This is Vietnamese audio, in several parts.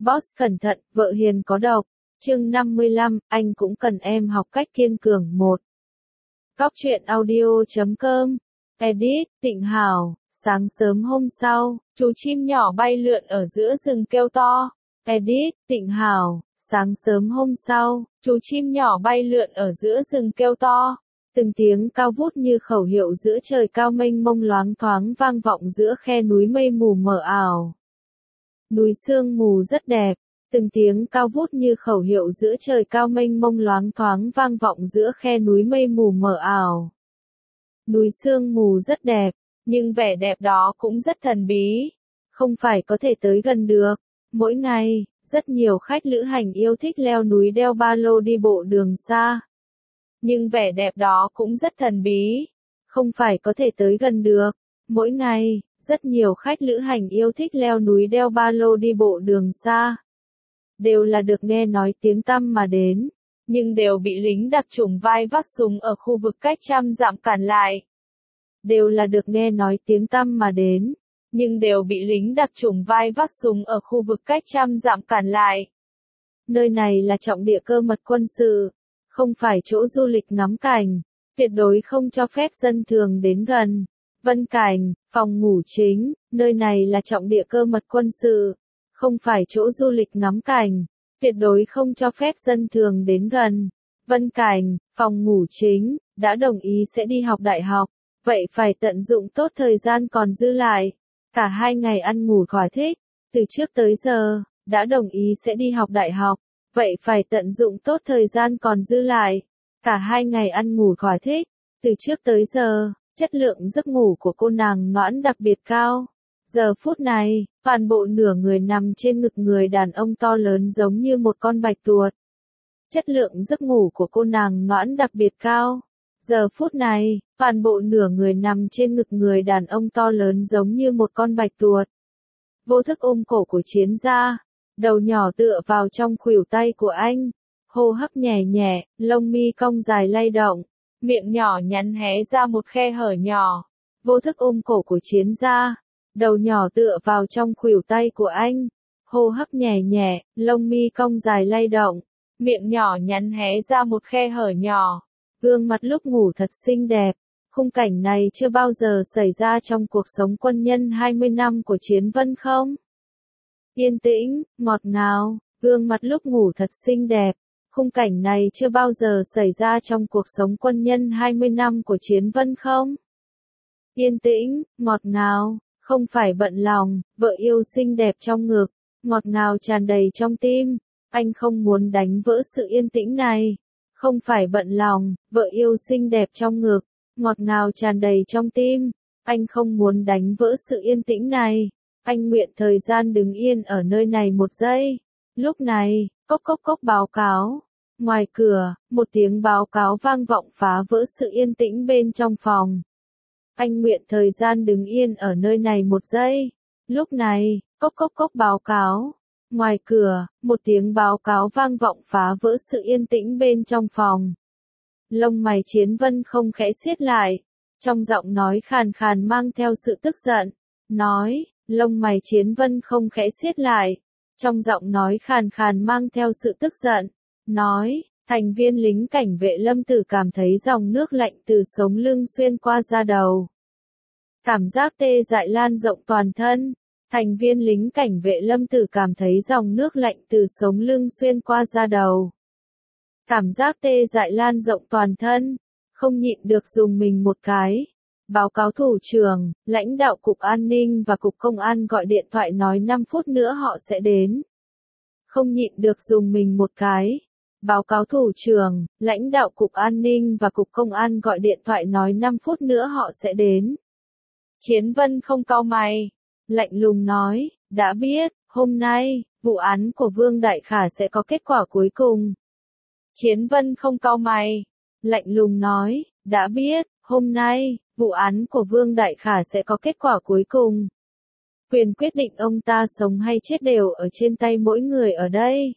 Boss cẩn thận, vợ hiền có độc. Chương 55, anh cũng cần em học cách kiên cường. 1. Cóc truyện audio.com. Edit, Tịnh Hảo. Sáng sớm hôm sau, chú chim nhỏ bay lượn ở giữa rừng kêu to. Edit, Tịnh Hảo. Sáng sớm hôm sau, chú chim nhỏ bay lượn ở giữa rừng kêu to. Từng tiếng cao vút như khẩu hiệu giữa trời cao mênh mông loáng thoáng vang vọng giữa khe núi mây mù mờ ảo. Núi sương mù rất đẹp. Từng tiếng cao vút như khẩu hiệu giữa trời cao mênh mông loáng thoáng vang vọng giữa khe núi mây mù mờ ảo. Núi sương mù rất đẹp, nhưng vẻ đẹp đó cũng rất thần bí. Không phải có thể tới gần được. Mỗi ngày, rất nhiều khách lữ hành yêu thích leo núi đeo ba lô đi bộ đường xa. Nhưng vẻ đẹp đó cũng rất thần bí. Không phải có thể tới gần được. Mỗi ngày, rất nhiều khách lữ hành yêu thích leo núi đeo ba lô đi bộ đường xa. Đều là được nghe nói tiếng tăm mà đến, nhưng đều bị lính đặc chủng vai vác súng ở khu vực cách trăm dặm cản lại. Đều là được nghe nói tiếng tăm mà đến, nhưng đều bị lính đặc chủng vai vác súng ở khu vực cách trăm dặm cản lại. Nơi này là trọng địa cơ mật quân sự, không phải chỗ du lịch ngắm cảnh, tuyệt đối không cho phép dân thường đến gần. Vân Cảnh, phòng ngủ chính, nơi này là trọng địa cơ mật quân sự, không phải chỗ du lịch ngắm cảnh, tuyệt đối không cho phép dân thường đến gần. Vân Cảnh, phòng ngủ chính, đã đồng ý sẽ đi học đại học, vậy phải tận dụng tốt thời gian còn dư lại. Cả 2 ngày ăn ngủ thỏa thích, từ trước tới giờ, đã đồng ý sẽ đi học đại học, vậy phải tận dụng tốt thời gian còn dư lại. Cả 2 ngày ăn ngủ thỏa thích, từ trước tới giờ, chất lượng giấc ngủ của cô nàng Noãn đặc biệt cao. Giờ phút này, toàn bộ nửa người nằm trên ngực người đàn ông to lớn giống như một con bạch tuộc. Chất lượng giấc ngủ của cô nàng Noãn đặc biệt cao. Giờ phút này, toàn bộ nửa người nằm trên ngực người đàn ông to lớn giống như một con bạch tuộc. Vô thức ôm cổ của Chiến Gia, đầu nhỏ tựa vào trong khuỷu tay của anh, hô hấp nhẹ nhẹ, lông mi cong dài lay động, miệng nhỏ nhắn hé ra một khe hở nhỏ. Vô thức ôm cổ của Chiến Gia, đầu nhỏ tựa vào trong khuỷu tay của anh, hô hấp nhẹ nhẹ, lông mi cong dài lay động, miệng nhỏ nhắn hé ra một khe hở nhỏ. Gương mặt lúc ngủ thật xinh đẹp. Khung cảnh này chưa bao giờ xảy ra trong cuộc sống quân nhân 20 năm của Chiến Vân không? Yên tĩnh, ngọt ngào, gương mặt lúc ngủ thật xinh đẹp. Khung cảnh này chưa bao giờ xảy ra trong cuộc sống quân nhân 20 năm của Chiến Vân không? Yên tĩnh, ngọt ngào, không phải bận lòng, vợ yêu xinh đẹp trong ngực, ngọt ngào tràn đầy trong tim. Anh không muốn đánh vỡ sự yên tĩnh này. Không phải bận lòng, vợ yêu xinh đẹp trong ngực, ngọt ngào tràn đầy trong tim. Anh không muốn đánh vỡ sự yên tĩnh này. Anh nguyện thời gian đứng yên ở nơi này một giây. Lúc này, cốc cốc cốc báo cáo. Ngoài cửa, một tiếng báo cáo vang vọng phá vỡ sự yên tĩnh bên trong phòng. Anh nguyện thời gian đứng yên ở nơi này một giây. Lúc này, cốc cốc cốc báo cáo. Ngoài cửa, một tiếng báo cáo vang vọng phá vỡ sự yên tĩnh bên trong phòng. Lông mày Chiến Vân không khẽ siết lại. Trong giọng nói khàn khàn mang theo sự tức giận. Nói, lông mày Chiến Vân không khẽ siết lại. Trong giọng nói khàn khàn mang theo sự tức giận. Nói, thành viên lính cảnh vệ Lâm Tử cảm thấy dòng nước lạnh từ sống lưng xuyên qua da đầu. Cảm giác tê dại lan rộng toàn thân. Thành viên lính cảnh vệ Lâm Tử cảm thấy dòng nước lạnh từ sống lưng xuyên qua da đầu. Cảm giác tê dại lan rộng toàn thân, không nhịn được dùng mình một cái. Báo cáo thủ trưởng, lãnh đạo Cục An ninh và Cục Công an gọi điện thoại nói 5 phút nữa họ sẽ đến. Không nhịn được dùng mình một cái. Báo cáo thủ trưởng, lãnh đạo Cục An ninh và Cục Công an gọi điện thoại nói 5 phút nữa họ sẽ đến. Chiến Vân không cau mày. Lạnh lùng nói, đã biết, hôm nay, vụ án của Vương Đại Khả sẽ có kết quả cuối cùng. Chiến Vân không cau mày. Lạnh lùng nói, đã biết, hôm nay, vụ án của Vương Đại Khả sẽ có kết quả cuối cùng. Quyền quyết định ông ta sống hay chết đều ở trên tay mỗi người ở đây.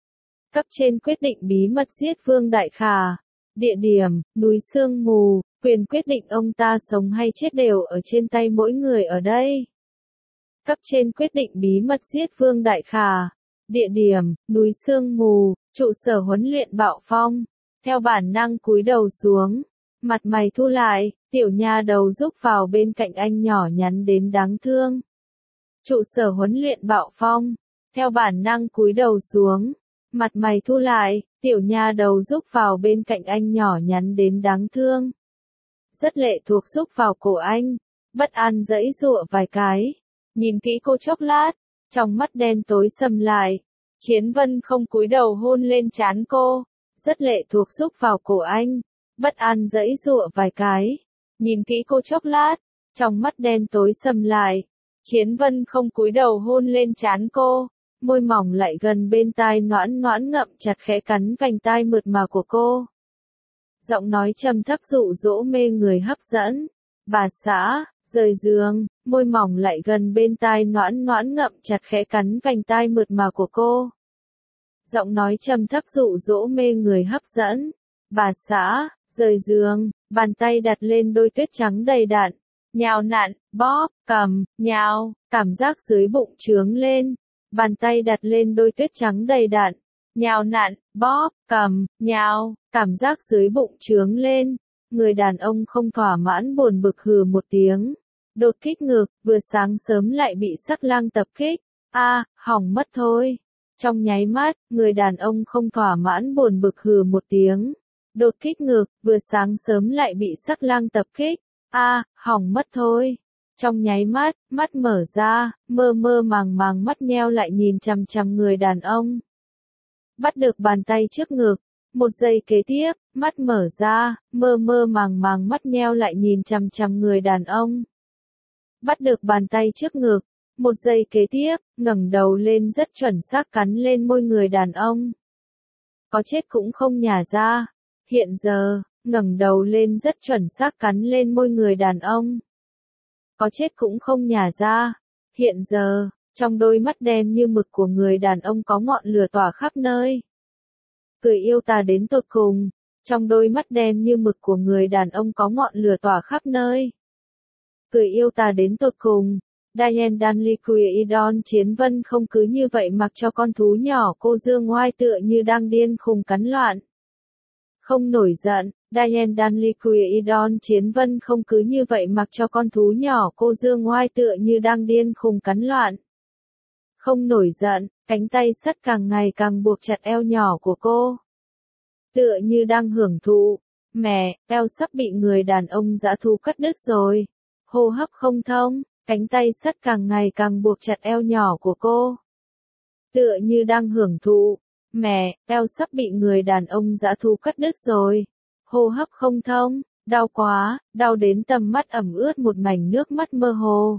Cấp trên quyết định bí mật giết Vương Đại Khả. Địa điểm, núi sương mù, quyền quyết định ông ta sống hay chết đều ở trên tay mỗi người ở đây. Cấp trên quyết định bí mật giết Vương Đại Khả. Địa điểm, núi sương mù, trụ sở huấn luyện Bạo Phong. Theo bản năng cúi đầu xuống, mặt mày thu lại, tiểu nha đầu rúc vào bên cạnh anh nhỏ nhắn đến đáng thương. Trụ sở huấn luyện Bạo Phong. Theo bản năng cúi đầu xuống, mặt mày thu lại, tiểu nha đầu rúc vào bên cạnh anh nhỏ nhắn đến đáng thương. Rất lệ thuộc rúc vào cổ anh, bất an giãy giụa vài cái, nhìn kỹ cô chốc lát, trong mắt đen tối sầm lại. Chiến Vân không cúi đầu hôn lên trán cô, rất lệ thuộc rúc vào cổ anh, bất an giãy giụa vài cái, nhìn kỹ cô chốc lát, trong mắt đen tối sầm lại. Chiến Vân không cúi đầu hôn lên trán cô, môi mỏng lại gần bên tai noãn noãn ngậm chặt khẽ cắn vành tai mượt mà của cô. Giọng nói trầm thấp dụ dỗ mê người hấp dẫn. Bà xã, rời giường, môi mỏng lại gần bên tai noãn noãn ngậm chặt khẽ cắn vành tai mượt mà của cô. Giọng nói trầm thấp dụ dỗ mê người hấp dẫn. Bà xã, rời giường, bàn tay đặt lên đôi tuyết trắng đầy đặn. Nhào nặn, bóp, cầm, nhào, cảm giác dưới bụng trướng lên. Bàn tay đặt lên đôi tuyết trắng đầy đặn. Nhào nặn, bóp, cầm, nhào, cảm giác dưới bụng trướng lên. Người đàn ông không thỏa mãn buồn bực hừ một tiếng. Đột kích ngực, vừa sáng sớm lại bị sắc lang tập kích. Hỏng mất thôi. Trong nháy mắt, người đàn ông không thỏa mãn buồn bực hừ một tiếng. Đột kích ngực, vừa sáng sớm lại bị sắc lang tập kích. Hỏng mất thôi. Trong nháy mắt, mắt mở ra, mơ mơ màng màng mắt nheo lại nhìn chằm chằm người đàn ông. Bắt được bàn tay trước ngực. Một giây kế tiếp, mắt mở ra, mơ mơ màng màng mắt nheo lại nhìn chằm chằm người đàn ông. Bắt được bàn tay trước ngực. Một giây kế tiếp, ngẩng đầu lên rất chuẩn xác cắn lên môi người đàn ông. Có chết cũng không nhả ra. Hiện giờ, ngẩng đầu lên rất chuẩn xác cắn lên môi người đàn ông. Có chết cũng không nhả ra. Hiện giờ, trong đôi mắt đen như mực của người đàn ông có ngọn lửa tỏa khắp nơi. Cười yêu ta đến tột cùng. Trong đôi mắt đen như mực của người đàn ông có ngọn lửa tỏa khắp nơi. Cười yêu ta đến tột cùng. Diane Danley Quaidon Chiến Vân không cứ như vậy mặc cho con thú nhỏ cô dương ngoai tựa như đang điên khùng cắn loạn. Không nổi giận, Diane Danley Quaidon Chiến Vân không cứ như vậy mặc cho con thú nhỏ cô dương ngoai tựa như đang điên khùng cắn loạn. Không nổi giận, cánh tay sắt càng ngày càng buộc chặt eo nhỏ của cô. Tựa như đang hưởng thụ. Mẹ, eo sắp bị người đàn ông dã thú cắt đứt rồi. Hô hấp không thông, cánh tay sắt càng ngày càng buộc chặt eo nhỏ của cô. Tựa như đang hưởng thụ. Mẹ, eo sắp bị người đàn ông dã thú cắt đứt rồi. Hô hấp không thông, đau quá, đau đến tầm mắt ẩm ướt một mảnh nước mắt mơ hồ.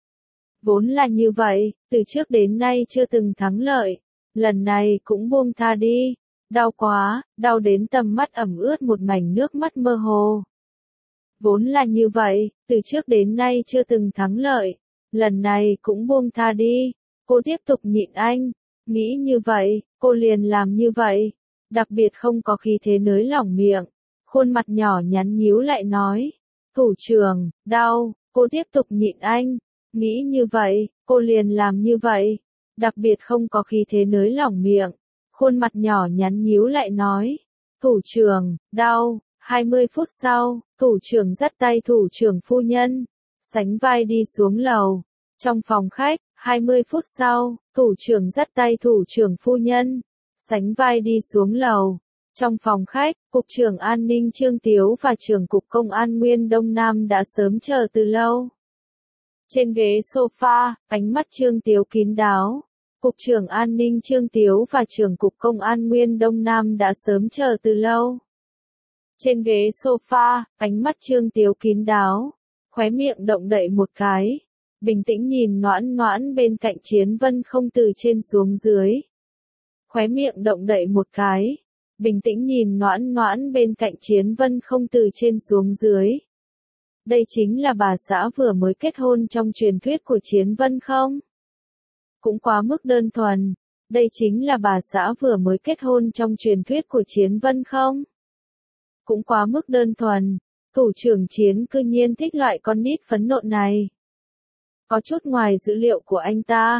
Vốn là như vậy, từ trước đến nay chưa từng thắng lợi. Lần này cũng buông tha đi. Đau quá, đau đến tầm mắt ẩm ướt một mảnh nước mắt mơ hồ. Vốn là như vậy, từ trước đến nay chưa từng thắng lợi. Lần này cũng buông tha đi. Cô tiếp tục nhịn anh. Nghĩ như vậy, cô liền làm như vậy. Đặc biệt không có khí thế nới lỏng miệng. Khuôn mặt nhỏ nhắn nhíu lại nói. Thủ trưởng, đau, cô tiếp tục nhịn anh. Nghĩ như vậy, cô liền làm như vậy. Đặc biệt không có khí thế nới lỏng miệng. Khuôn mặt nhỏ nhắn nhíu lại nói. Thủ trưởng, đau. 20 phút sau, thủ trưởng dắt tay thủ trưởng phu nhân. Sánh vai đi xuống lầu. Trong phòng khách, 20 phút sau, thủ trưởng dắt tay thủ trưởng phu nhân. Sánh vai đi xuống lầu. Trong phòng khách, Cục trưởng An ninh Trương Tiếu và trưởng Cục Công an Nguyên Đông Nam đã sớm chờ từ lâu. Trên ghế sofa, ánh mắt Trương Tiếu kín đáo. Cục trưởng An ninh Trương Tiếu và trưởng Cục Công an Nguyên Đông Nam đã sớm chờ từ lâu. Trên ghế sofa, ánh mắt Trương Tiếu kín đáo. Khóe miệng động đậy một cái. Bình tĩnh nhìn noãn noãn bên cạnh Chiến Vân không từ trên xuống dưới. Khóe miệng động đậy một cái. Bình tĩnh nhìn noãn noãn bên cạnh Chiến Vân không từ trên xuống dưới. Đây chính là bà xã vừa mới kết hôn trong truyền thuyết của Chiến Vân không? Cũng quá mức đơn thuần. Đây chính là bà xã vừa mới kết hôn trong truyền thuyết của Chiến Vân không? Cũng quá mức đơn thuần. Thủ trưởng Chiến cư nhiên thích loại con nít phấn nộn này. Có chút ngoài dữ liệu của anh ta.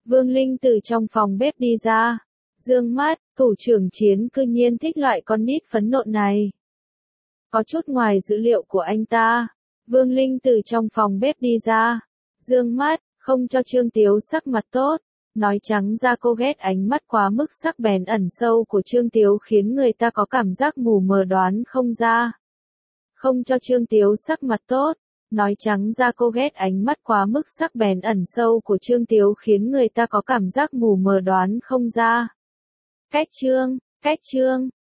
Vương Linh từ trong phòng bếp đi ra. Dương mắt, thủ trưởng Chiến cư nhiên thích loại con nít phấn nộn này. Có chút ngoài dữ liệu của anh ta. Vương Linh từ trong phòng bếp đi ra. Dương mắt, không cho Trương Tiếu sắc mặt tốt. Nói trắng ra cô ghét ánh mắt quá mức sắc bén ẩn sâu của Trương Tiếu khiến người ta có cảm giác mù mờ đoán không ra. Không cho Trương Tiếu sắc mặt tốt. Nói trắng ra cô ghét ánh mắt quá mức sắc bén ẩn sâu của Trương Tiếu khiến người ta có cảm giác mù mờ đoán không ra. Cách Trương.